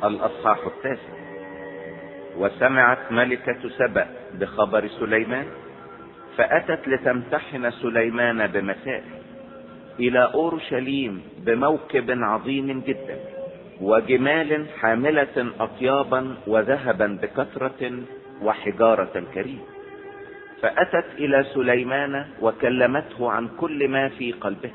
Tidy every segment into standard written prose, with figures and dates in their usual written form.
الأصحاح 9. وسمعت ملكة سبأ بخبر سليمان، فأتت لتمتحن سليمان بمسائل إلى أورشليم بموكب عظيم جدا، وجمال حاملة أطيابا وذهبا بكثرة وحجارة كريمة. فأتت إلى سليمان وكلمته عن كل ما في قلبها،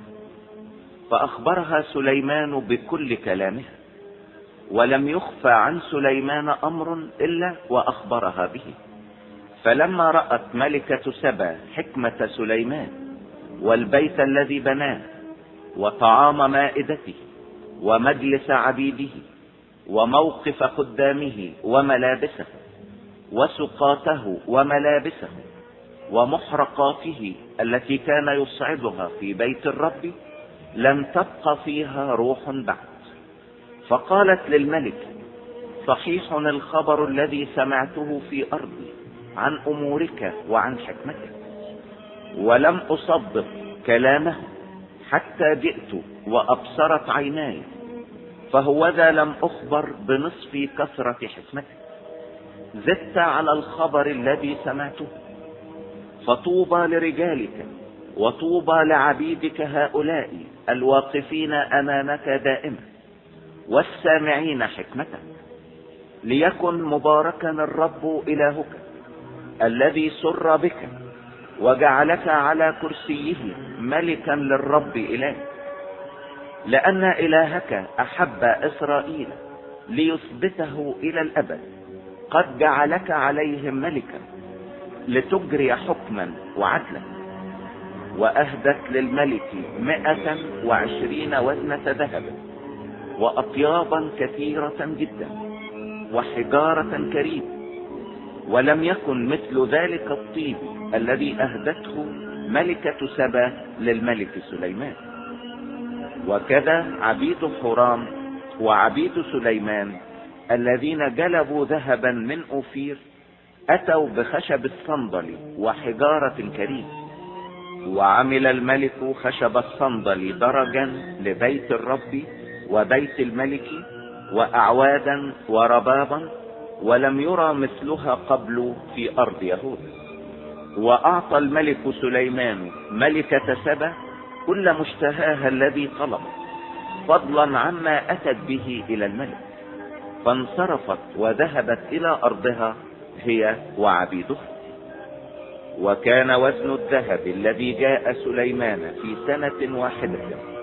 فأخبرها سليمان بكل كلامها، ولم يخفى عن سليمان أمر إلا وأخبرها به. فلما رأت ملكة سبا حكمة سليمان والبيت الذي بناه وطعام مائدته ومجلس عبيده وموقف خدامه وملابسه وسقاته وملابسه ومحرقاته التي كان يصعدها في بيت الرب، لم تبق فيها روح بعد. فقالت للملك: صحيح الخبر الذي سمعته في أرضي عن أمورك وعن حكمتك، ولم أصدق كلامه حتى جئت وأبصرت عيناي، فهوذا لم أخبر بنصف كثرة حكمتك، زدت على الخبر الذي سمعته. فطوبى لرجالك وطوبى لعبيدك هؤلاء الواقفين أمامك دائما والسامعين حكمتك. ليكن مباركا الرب إلهك الذي سر بك وجعلك على كرسيه ملكا للرب إلهك، لأن إلهك أحب إسرائيل ليثبته إلى الأبد. قد جعلك عليهم ملكا لتجري حكما وعدلا. وأهدت للملك 120 وزنة ذهب وأطيابا كثيرة جدا وحجارة كريمة، ولم يكن مثل ذلك الطيب الذي أهدته ملكة سبا للملك سليمان. وكذا عبيد حرام وعبيد سليمان الذين جلبوا ذهبا من أوفير أتوا بخشب الصندل وحجارة كريمة. وعمل الملك خشب الصندل درجا لبيت الرب وبيت الملك وأعوادا وربابا، ولم يرى مثلها قبل في أرض يهوذا. وأعطى الملك سليمان ملكة سبا كل مشتهاها الذي طلب، فضلا عما أتت به إلى الملك، فانصرفت وذهبت إلى أرضها هي وعبيدها. وكان وزن الذهب الذي جاء سليمان في سنة واحدة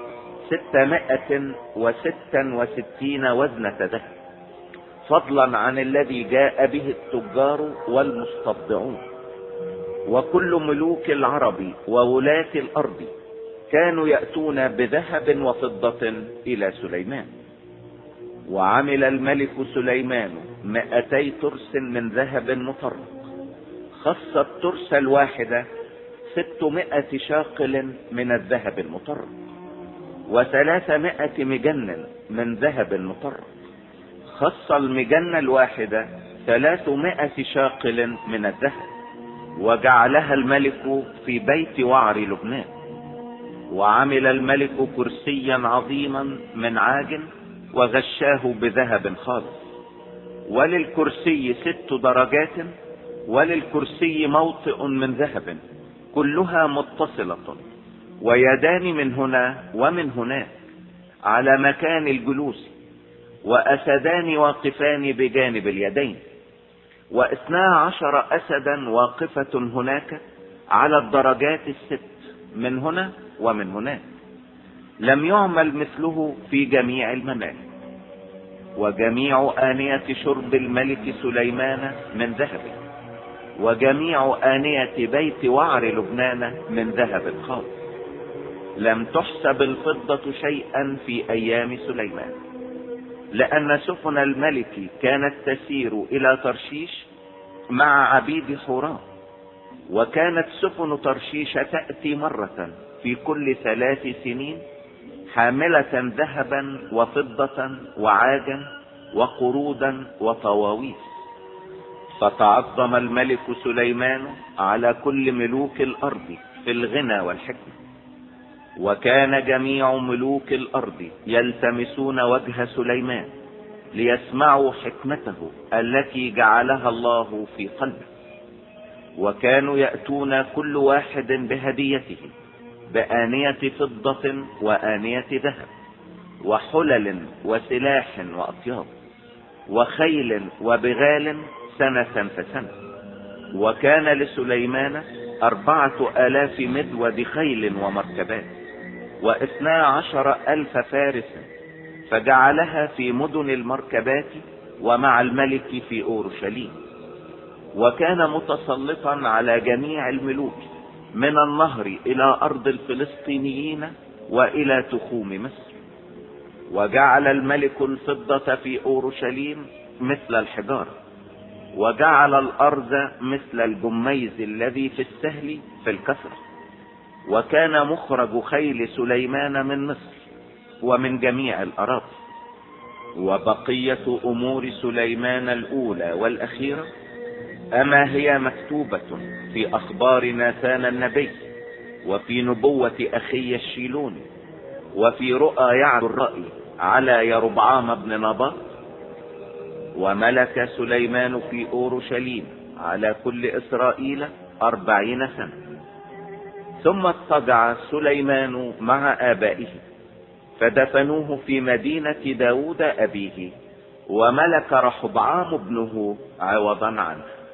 666 وزنة ذهب، فضلا عن الذي جاء به التجار والمستبضعون. وكل ملوك العرب وولاة الأرض كانوا يأتون بذهب وفضة إلى سليمان. وعمل الملك سليمان 200 ترس من ذهب مطرق، خص الترس الواحدة 600 شاقل من الذهب المطرق، و300 مجنا من ذهب مطرق، خص المجنة الواحدة 300 شاقل من الذهب، وجعلها الملك في بيت وعر لبنان. وعمل الملك كرسيا عظيما من عاج وغشاه بذهب خالص، وللكرسي 6 درجات، وللكرسي موطئ من ذهب كلها متصلة، ويدان من هنا ومن هناك على مكان الجلوس، وأسدان واقفان بجانب اليدين، و12 أسدا واقفة هناك على الدرجات 6 من هنا ومن هناك. لم يعمل مثله في جميع الممالك. وجميع آنية شرب الملك سليمان من ذهب، وجميع آنية بيت وعر لبنان من ذهب خالص. لم تحسب الفضة شيئا في أيام سليمان، لأن سفن الملك كانت تسير إلى ترشيش مع عبيد حوران، وكانت سفن ترشيش تأتي مرة في كل 3 سنين حاملة ذهبا وفضة وعاجا وقرودا وطواويس. فتعظم الملك سليمان على كل ملوك الأرض في الغنى والحكمة. وكان جميع ملوك الأرض يلتمسون وجه سليمان ليسمعوا حكمته التي جعلها الله في قلبه. وكانوا يأتون كل واحد بهديته، بآنية فضة وآنية ذهب، وحلل وسلاح وأطياب، وخيل وبغال سنة فسنة. وكان لسليمان 4,000 مذود خيل ومركبات، 12,000 فارس، فجعلها في مدن المركبات ومع الملك في أورشليم. وكان متسلطا على جميع الملوك من النهر إلى أرض الفلسطينيين وإلى تخوم مصر. وجعل الملك الفضة في أورشليم مثل الحجارة، وجعل الأرض مثل الجميز الذي في السهل في الكثرة. وكان مخرج خيل سليمان من مصر ومن جميع الأراضي. وبقية أمور سليمان الأولى والأخيرة أما هي مكتوبة في أخبار ناثان النبي، وفي نبوة أخي الشيلوني، وفي رؤى يعد الرأي على يربعام بن نباط. وملك سليمان في أورشليم على كل إسرائيل 40 سنة. ثم اضطجع سليمان مع آبائه، فدفنوه في مدينة داود أبيه، وملك رحبعام ابنه عوضا عنه.